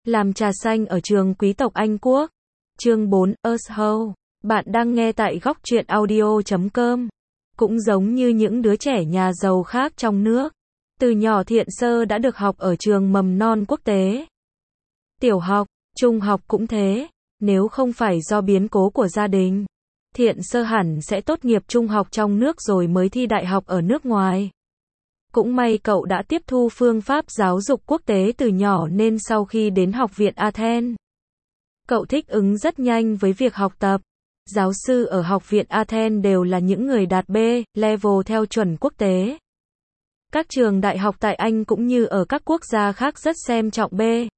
Làm trà xanh ở trường quý tộc Anh Quốc. Chương 4, Earthhow. Bạn đang nghe tại góc truyện audio.com. Cũng giống như những đứa trẻ nhà giàu khác trong nước, từ nhỏ Thiện Sơ đã được học ở trường mầm non quốc tế. Tiểu học, trung học cũng thế. Nếu không phải do biến cố của gia đình, Thiện Sơ hẳn sẽ tốt nghiệp trung học trong nước rồi mới thi đại học ở nước ngoài. Cũng may cậu đã tiếp thu phương pháp giáo dục quốc tế từ nhỏ nên sau khi đến học viện Athens, cậu thích ứng rất nhanh với việc học tập. Giáo sư ở học viện Athens đều là những người đạt B-level theo chuẩn quốc tế. Các trường đại học tại Anh cũng như ở các quốc gia khác rất xem trọng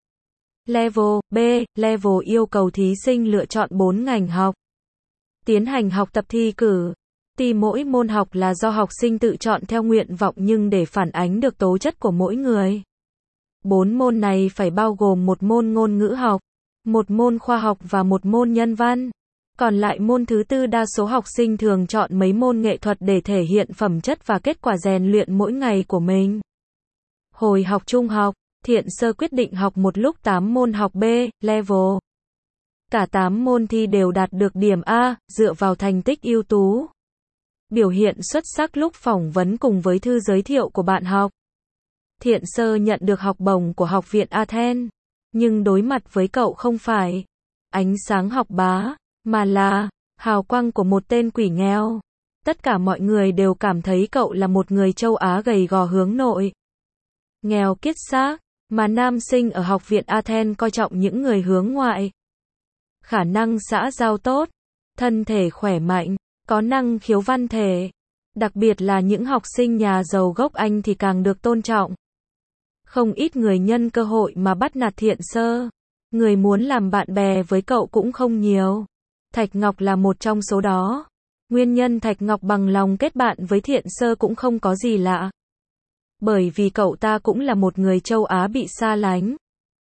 B-level. B-level yêu cầu thí sinh lựa chọn 4 ngành học, tiến hành học tập thi cử. Tuy mỗi môn học là do học sinh tự chọn theo nguyện vọng nhưng để phản ánh được tố chất của mỗi người, 4 môn này phải bao gồm một môn ngôn ngữ học, một môn khoa học và một môn nhân văn. Còn lại môn thứ tư đa số học sinh thường chọn mấy môn nghệ thuật để thể hiện phẩm chất và kết quả rèn luyện mỗi ngày của mình. Hồi học trung học, Thiện Sơ quyết định học một lúc 8 môn học B-level. Cả 8 môn thi đều đạt được điểm A, dựa vào thành tích ưu tú, biểu hiện xuất sắc lúc phỏng vấn cùng với thư giới thiệu của bạn học. Thiện Sơ nhận được học bổng của học viện Athens, nhưng đối mặt với cậu không phải ánh sáng học bá, mà là hào quang của một tên quỷ nghèo. Tất cả mọi người đều cảm thấy cậu là một người châu Á gầy gò hướng nội, nghèo kiết xác, mà nam sinh ở học viện Athens coi trọng những người hướng ngoại, khả năng xã giao tốt, thân thể khỏe mạnh, có năng khiếu văn thể. Đặc biệt là những học sinh nhà giàu gốc Anh thì càng được tôn trọng. Không ít người nhân cơ hội mà bắt nạt Thiện Sơ. Người muốn làm bạn bè với cậu cũng không nhiều. Thạch Ngọc là một trong số đó. Nguyên nhân Thạch Ngọc bằng lòng kết bạn với Thiện Sơ cũng không có gì lạ. Bởi vì cậu ta cũng là một người châu Á bị xa lánh.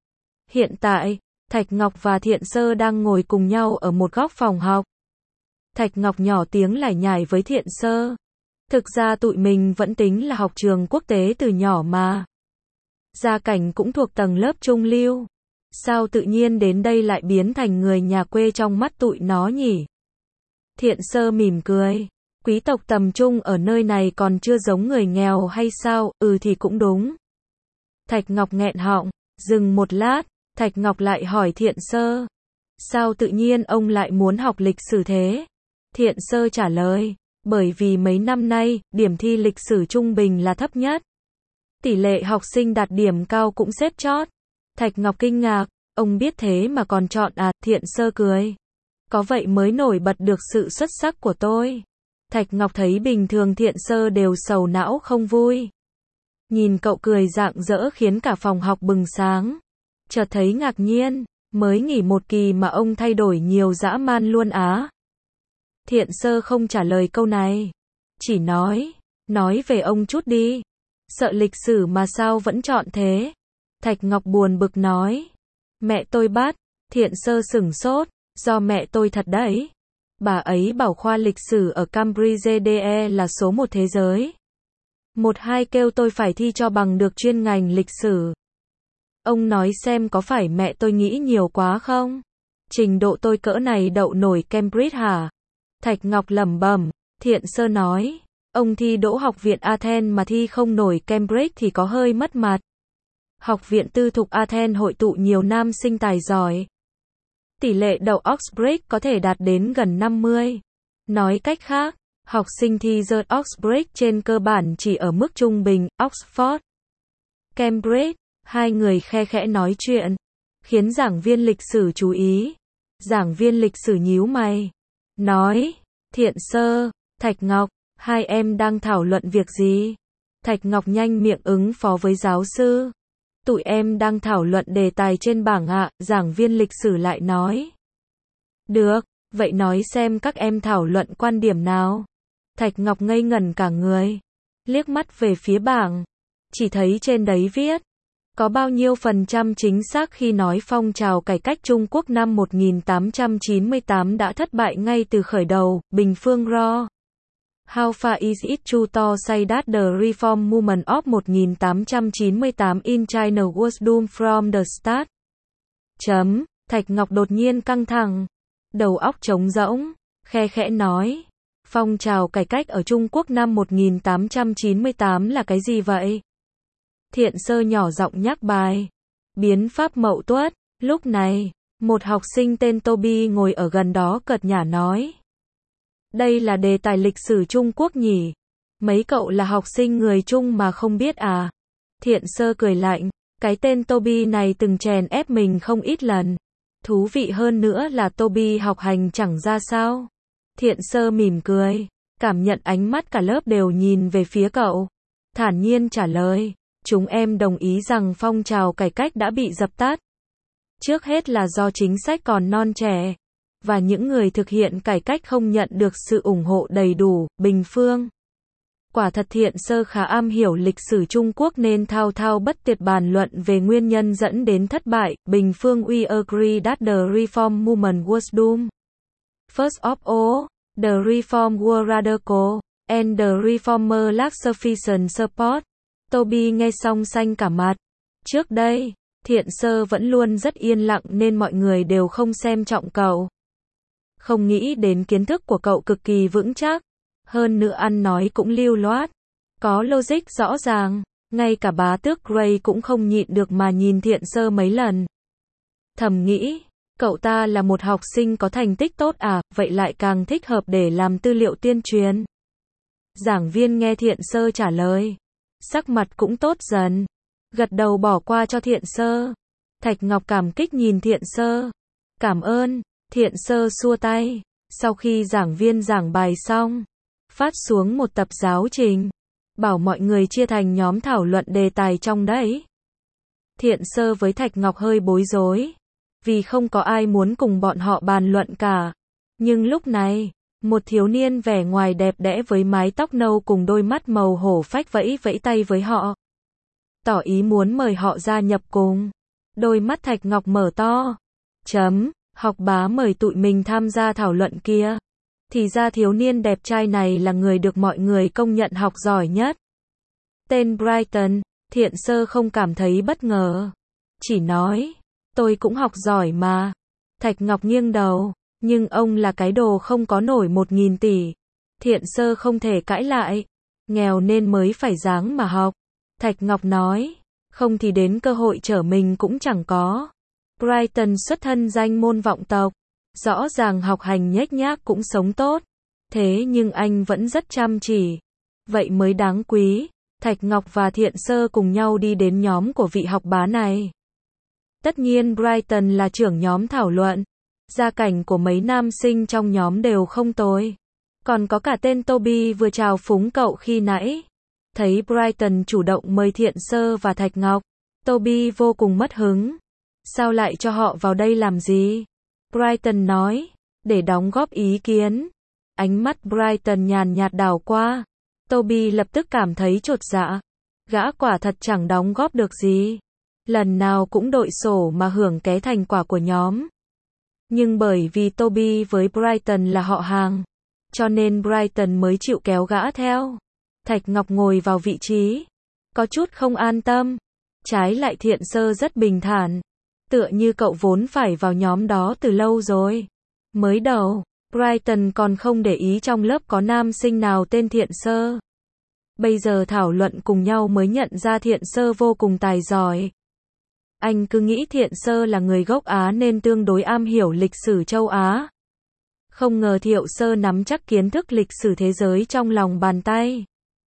Hiện tại, Thạch Ngọc và Thiện Sơ đang ngồi cùng nhau ở một góc phòng học. Thạch Ngọc nhỏ tiếng lải nhải với Thiện Sơ. Thực ra tụi mình vẫn tính là học trường quốc tế từ nhỏ mà. Gia cảnh cũng thuộc tầng lớp trung lưu. Sao tự nhiên đến đây lại biến thành người nhà quê trong mắt tụi nó nhỉ? Thiện Sơ mỉm cười. Quý tộc tầm trung ở nơi này còn chưa giống người nghèo hay sao? Ừ thì cũng đúng. Thạch Ngọc nghẹn họng, dừng một lát, Thạch Ngọc lại hỏi Thiện Sơ. Sao tự nhiên ông lại muốn học lịch sử thế? Thiện Sơ trả lời, bởi vì mấy năm nay, điểm thi lịch sử trung bình là thấp nhất. Tỷ lệ học sinh đạt điểm cao cũng xếp chót. Thạch Ngọc kinh ngạc, ông biết thế mà còn chọn à? Thiện Sơ cười. Có vậy mới nổi bật được sự xuất sắc của tôi. Thạch Ngọc thấy bình thường Thiện Sơ đều sầu não không vui. Nhìn cậu cười rạng rỡ khiến cả phòng học bừng sáng. Chợt thấy ngạc nhiên, mới nghỉ một kỳ mà ông thay đổi nhiều dã man luôn á. Thiện Sơ không trả lời câu này. Chỉ nói về ông chút đi. Sợ lịch sử mà sao vẫn chọn thế? Thạch Ngọc buồn bực nói. Mẹ tôi bắt. Thiện Sơ sửng sốt. Do mẹ tôi thật đấy. Bà ấy bảo khoa lịch sử ở Cambridge DE là số 1 thế giới. 1-2 kêu tôi phải thi cho bằng được chuyên ngành lịch sử. Ông nói xem có phải mẹ tôi nghĩ nhiều quá không? Trình độ tôi cỡ này đậu nổi Cambridge hả? Thạch Ngọc lẩm bẩm. Thiện Sơ nói. Ông thi đỗ học viện Athens mà thi không nổi Cambridge thì có hơi mất mặt. Học viện tư thục Athens hội tụ nhiều nam sinh tài giỏi. Tỷ lệ đậu Oxbridge có thể đạt đến gần 50. Nói cách khác, học sinh thi rớt Oxbridge trên cơ bản chỉ ở mức trung bình. Oxford, Cambridge, hai người khe khẽ nói chuyện, khiến giảng viên lịch sử chú ý. Giảng viên lịch sử nhíu mày, nói, Thiện Sơ, Thạch Ngọc, hai em đang thảo luận việc gì? Thạch Ngọc nhanh miệng ứng phó với giáo sư. Tụi em đang thảo luận đề tài trên bảng ạ, giảng viên lịch sử lại nói. Được, vậy nói xem các em thảo luận quan điểm nào? Thạch Ngọc ngây ngẩn cả người, liếc mắt về phía bảng, chỉ thấy trên đấy viết, có bao nhiêu % chính xác khi nói phong trào cải cách Trung Quốc năm 1898 đã thất bại ngay từ khởi đầu. Bình Phương Ro. How far is it true to say that the reform movement of 1898 in China was doomed from the start? Thạch Ngọc đột nhiên căng thẳng, đầu óc trống rỗng, khe khẽ nói. Phong trào cải cách ở Trung Quốc năm 1898 là cái gì vậy? Thiện Sơ nhỏ giọng nhắc bài. Biến pháp Mậu Tuất. Lúc này, một học sinh tên Toby ngồi ở gần đó cợt nhả nói. Đây là đề tài lịch sử Trung Quốc nhỉ? Mấy cậu là học sinh người Trung mà không biết à? Thiện Sơ cười lạnh. Cái tên Toby này từng chèn ép mình không ít lần. Thú vị hơn nữa là Toby học hành chẳng ra sao. Thiện Sơ mỉm cười, cảm nhận ánh mắt cả lớp đều nhìn về phía cậu. Thản nhiên trả lời, chúng em đồng ý rằng phong trào cải cách đã bị dập tắt. Trước hết là do chính sách còn non trẻ, và những người thực hiện cải cách không nhận được sự ủng hộ đầy đủ, bình phương. Quả thật Thiện Sơ khá am hiểu lịch sử Trung Quốc nên thao thao bất tuyệt bàn luận về nguyên nhân dẫn đến thất bại. Bình phương we agree that the reform movement was doomed. First of all, the reform were radical, and the reformer lacked sufficient support. Toby nghe xong xanh cả mặt. Trước đây, Thiện Sơ vẫn luôn rất yên lặng nên mọi người đều không xem trọng cậu. Không nghĩ đến kiến thức của cậu cực kỳ vững chắc. Hơn nữa ăn nói cũng lưu loát. Có logic rõ ràng. Ngay cả bá tước Gray cũng không nhịn được mà nhìn Thiện Sơ mấy lần. Thầm nghĩ, cậu ta là một học sinh có thành tích tốt à, vậy lại càng thích hợp để làm tư liệu tuyên truyền. Giảng viên nghe Thiện Sơ trả lời. Sắc mặt cũng tốt dần. Gật đầu bỏ qua cho Thiện Sơ. Thạch Ngọc cảm kích nhìn Thiện Sơ. Cảm ơn. Thiện Sơ xua tay. Sau khi giảng viên giảng bài xong, phát xuống một tập giáo trình, bảo mọi người chia thành nhóm thảo luận đề tài trong đấy. Thiện Sơ với Thạch Ngọc hơi bối rối, vì không có ai muốn cùng bọn họ bàn luận cả. Nhưng lúc này, một thiếu niên vẻ ngoài đẹp đẽ với mái tóc nâu cùng đôi mắt màu hổ phách vẫy vẫy tay với họ, tỏ ý muốn mời họ gia nhập cùng. Đôi mắt Thạch Ngọc mở to. Học bá mời tụi mình tham gia thảo luận kia. Thì ra thiếu niên đẹp trai này là người được mọi người công nhận học giỏi nhất. Tên Brighton. Thiện Sơ không cảm thấy bất ngờ, chỉ nói, tôi cũng học giỏi mà. Thạch Ngọc nghiêng đầu, nhưng ông là cái đồ không có nổi 1.000 tỷ. Thiện Sơ không thể cãi lại, nghèo nên mới phải ráng mà học. Thạch Ngọc nói, không thì đến cơ hội trở mình cũng chẳng có. Brighton xuất thân danh môn vọng tộc, rõ ràng học hành nhếch nhác cũng sống tốt. Thế nhưng anh vẫn rất chăm chỉ, vậy mới đáng quý. Thạch Ngọc và Thiện Sơ cùng nhau đi đến nhóm của vị học bá này. Tất nhiên Brighton là trưởng nhóm thảo luận. Gia cảnh của mấy nam sinh trong nhóm đều không tồi. Còn có cả tên Toby vừa chào phúng cậu khi nãy. Thấy Brighton chủ động mời Thiện Sơ và Thạch Ngọc, Toby vô cùng mất hứng. Sao lại cho họ vào đây làm gì? Brighton nói, để đóng góp ý kiến. Ánh mắt Brighton nhàn nhạt đảo qua. Toby lập tức cảm thấy chột dạ. Gã quả thật chẳng đóng góp được gì. Lần nào cũng đội sổ mà hưởng ké thành quả của nhóm. Nhưng bởi vì Toby với Brighton là họ hàng, cho nên Brighton mới chịu kéo gã theo. Thạch Ngọc ngồi vào vị trí, có chút không an tâm. Trái lại Thiện Sơ rất bình thản, tựa như cậu vốn phải vào nhóm đó từ lâu rồi. Mới đầu, Brighton còn không để ý trong lớp có nam sinh nào tên Thiện Sơ. Bây giờ thảo luận cùng nhau mới nhận ra Thiện Sơ vô cùng tài giỏi. Anh cứ nghĩ Thiện Sơ là người gốc Á nên tương đối am hiểu lịch sử châu Á. Không ngờ Thiệu Sơ nắm chắc kiến thức lịch sử thế giới trong lòng bàn tay.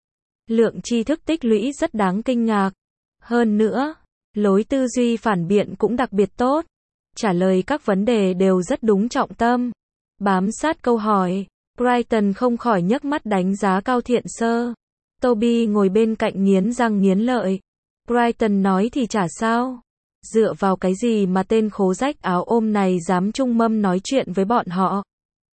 Lượng tri thức tích lũy rất đáng kinh ngạc. Hơn nữa, lối tư duy phản biện cũng đặc biệt tốt. Trả lời các vấn đề đều rất đúng trọng tâm. Bám sát câu hỏi, Brighton không khỏi nhấc mắt đánh giá cao Thiện Sơ. Toby ngồi bên cạnh nghiến răng nghiến lợi. Brighton nói thì chả sao. Dựa vào cái gì mà tên khố rách áo ôm này dám trung mâm nói chuyện với bọn họ?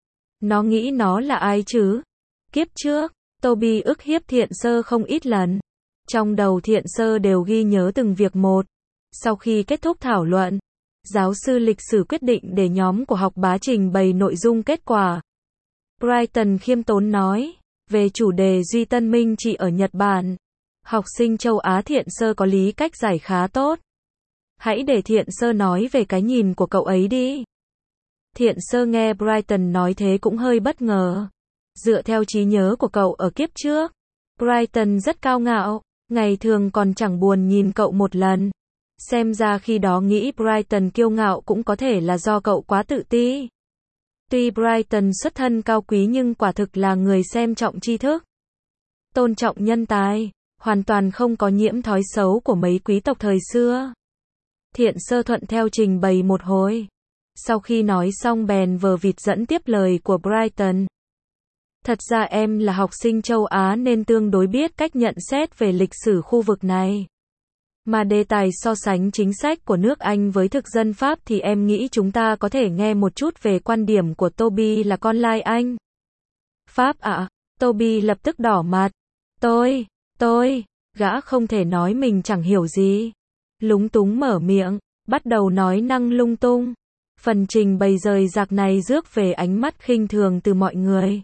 Nó nghĩ nó là ai chứ? Kiếp trước, Toby ức hiếp Thiện Sơ không ít lần. Trong đầu Thiện Sơ đều ghi nhớ từng việc một. Sau khi kết thúc thảo luận, giáo sư lịch sử quyết định để nhóm của học bá trình bày nội dung kết quả. Brighton khiêm tốn nói, về chủ đề Duy Tân Minh trị ở Nhật Bản, học sinh châu Á Thiện Sơ có lý cách giải khá tốt. Hãy để Thiện Sơ nói về cái nhìn của cậu ấy đi. Thiện Sơ nghe Brighton nói thế cũng hơi bất ngờ. Dựa theo trí nhớ của cậu ở kiếp trước, Brighton rất cao ngạo, ngày thường còn chẳng buồn nhìn cậu một lần. Xem ra khi đó nghĩ Brighton kiêu ngạo cũng có thể là do cậu quá tự ti. Tuy Brighton xuất thân cao quý nhưng quả thực là người xem trọng tri thức, tôn trọng nhân tài, hoàn toàn không có nhiễm thói xấu của mấy quý tộc thời xưa. Thiện Sơ thuận theo trình bày một hồi. Sau khi nói xong bèn vờ vịt dẫn tiếp lời của Brighton. Thật ra em là học sinh châu Á nên tương đối biết cách nhận xét về lịch sử khu vực này. Mà đề tài so sánh chính sách của nước Anh với thực dân Pháp thì em nghĩ chúng ta có thể nghe một chút về quan điểm của Toby là con lai Anh. Pháp ạ? Toby lập tức đỏ mặt. Tôi, gã không thể nói mình chẳng hiểu gì. Lúng túng mở miệng, bắt đầu nói năng lung tung. Phần trình bày rời rạc này rước về ánh mắt khinh thường từ mọi người.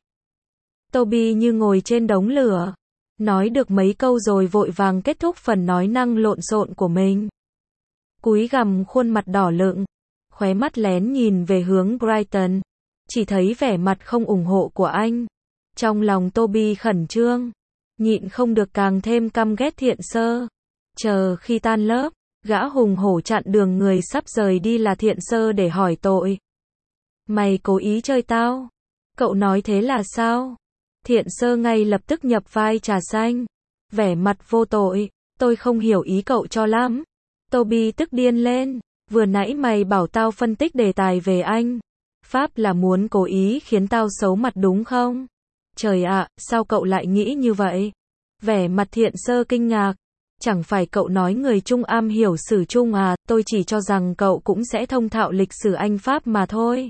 Toby như ngồi trên đống lửa. Nói được mấy câu rồi vội vàng kết thúc phần nói năng lộn xộn của mình. Cúi gằm khuôn mặt đỏ lựng, khóe mắt lén nhìn về hướng Brighton. Chỉ thấy vẻ mặt không ủng hộ của anh. Trong lòng Toby khẩn trương, nhịn không được càng thêm căm ghét Thiện Sơ. Chờ khi tan lớp, gã hùng hổ chặn đường người sắp rời đi là Thiện Sơ để hỏi tội. Mày cố ý chơi tao? Cậu nói thế là sao? Thiện Sơ ngay lập tức nhập vai trà xanh. Vẻ mặt vô tội. Tôi không hiểu ý cậu cho lắm. Toby tức điên lên. Vừa nãy mày bảo tao phân tích đề tài về anh Pháp là muốn cố ý khiến tao xấu mặt đúng không? Trời ạ, sao cậu lại nghĩ như vậy? Vẻ mặt Thiện Sơ kinh ngạc. Chẳng phải cậu nói người Trung am hiểu sử Trung à, tôi chỉ cho rằng cậu cũng sẽ thông thạo lịch sử Anh Pháp mà thôi.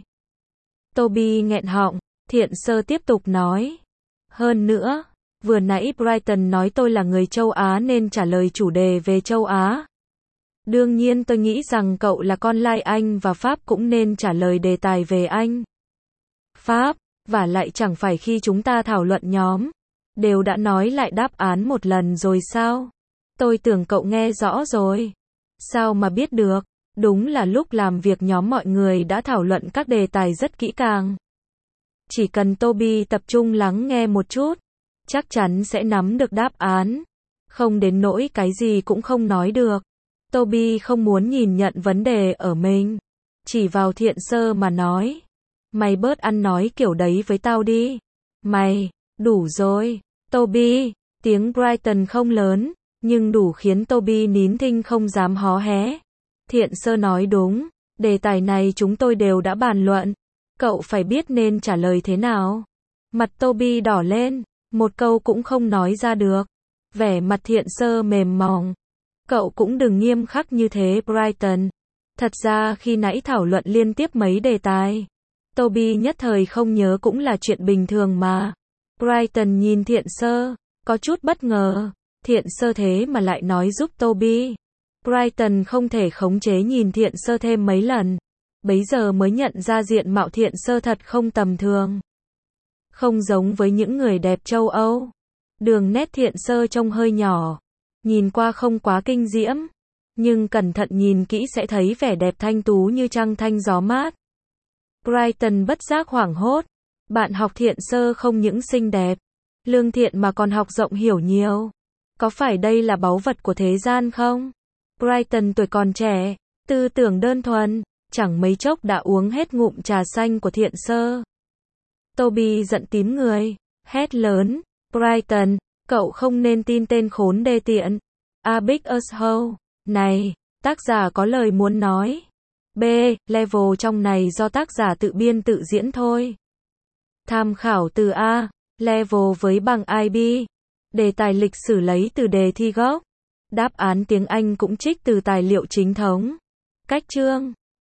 Toby nghẹn họng, Thiện Sơ tiếp tục nói. Hơn nữa, vừa nãy Brighton nói tôi là người châu Á nên trả lời chủ đề về châu Á. Đương nhiên tôi nghĩ rằng cậu là con lai Anh và Pháp cũng nên trả lời đề tài về Anh Pháp, và lại chẳng phải khi chúng ta thảo luận nhóm, đều đã nói lại đáp án một lần rồi sao? Tôi tưởng cậu nghe rõ rồi. Sao mà biết được? Đúng là lúc làm việc nhóm mọi người đã thảo luận các đề tài rất kỹ càng. Chỉ cần Toby tập trung lắng nghe một chút, chắc chắn sẽ nắm được đáp án. Không đến nỗi cái gì cũng không nói được. Toby không muốn nhìn nhận vấn đề ở mình. Chỉ vào Thiện Sơ mà nói. Mày bớt ăn nói kiểu đấy với tao đi. Mày, đủ rồi. Toby, tiếng Brighton không lớn, nhưng đủ khiến Toby nín thinh không dám hó hé. Thiện Sơ nói đúng, đề tài này chúng tôi đều đã bàn luận. Cậu phải biết nên trả lời thế nào. Mặt Toby đỏ lên, một câu cũng không nói ra được. Vẻ mặt Thiện Sơ mềm mỏng. Cậu cũng đừng nghiêm khắc như thế Brighton. Thật ra khi nãy thảo luận liên tiếp mấy đề tài, Toby nhất thời không nhớ cũng là chuyện bình thường mà. Brighton nhìn Thiện Sơ, có chút bất ngờ. Thiện Sơ thế mà lại nói giúp Toby. Brighton không thể khống chế nhìn Thiện Sơ thêm mấy lần. Bấy giờ mới nhận ra diện mạo Thiện Sơ thật không tầm thường. Không giống với những người đẹp châu Âu. Đường nét Thiện Sơ trông hơi nhỏ. Nhìn qua không quá kinh diễm. Nhưng cẩn thận nhìn kỹ sẽ thấy vẻ đẹp thanh tú như trăng thanh gió mát. Brighton bất giác hoảng hốt. Bạn học Thiện Sơ không những xinh đẹp, lương thiện mà còn học rộng hiểu nhiều. Có phải đây là báu vật của thế gian không? Brighton tuổi còn trẻ, tư tưởng đơn thuần, chẳng mấy chốc đã uống hết ngụm trà xanh của Thiện Sơ. Toby giận tím người, hét lớn, Brighton, cậu không nên tin tên khốn đê tiện. A big asshole. Này, tác giả có lời muốn nói. B. Level trong này do tác giả tự biên tự diễn thôi. Tham khảo từ A. Level với bằng IB. Đề tài lịch sử lấy từ đề thi gốc. Đáp án tiếng Anh cũng trích từ tài liệu chính thống. Cách chương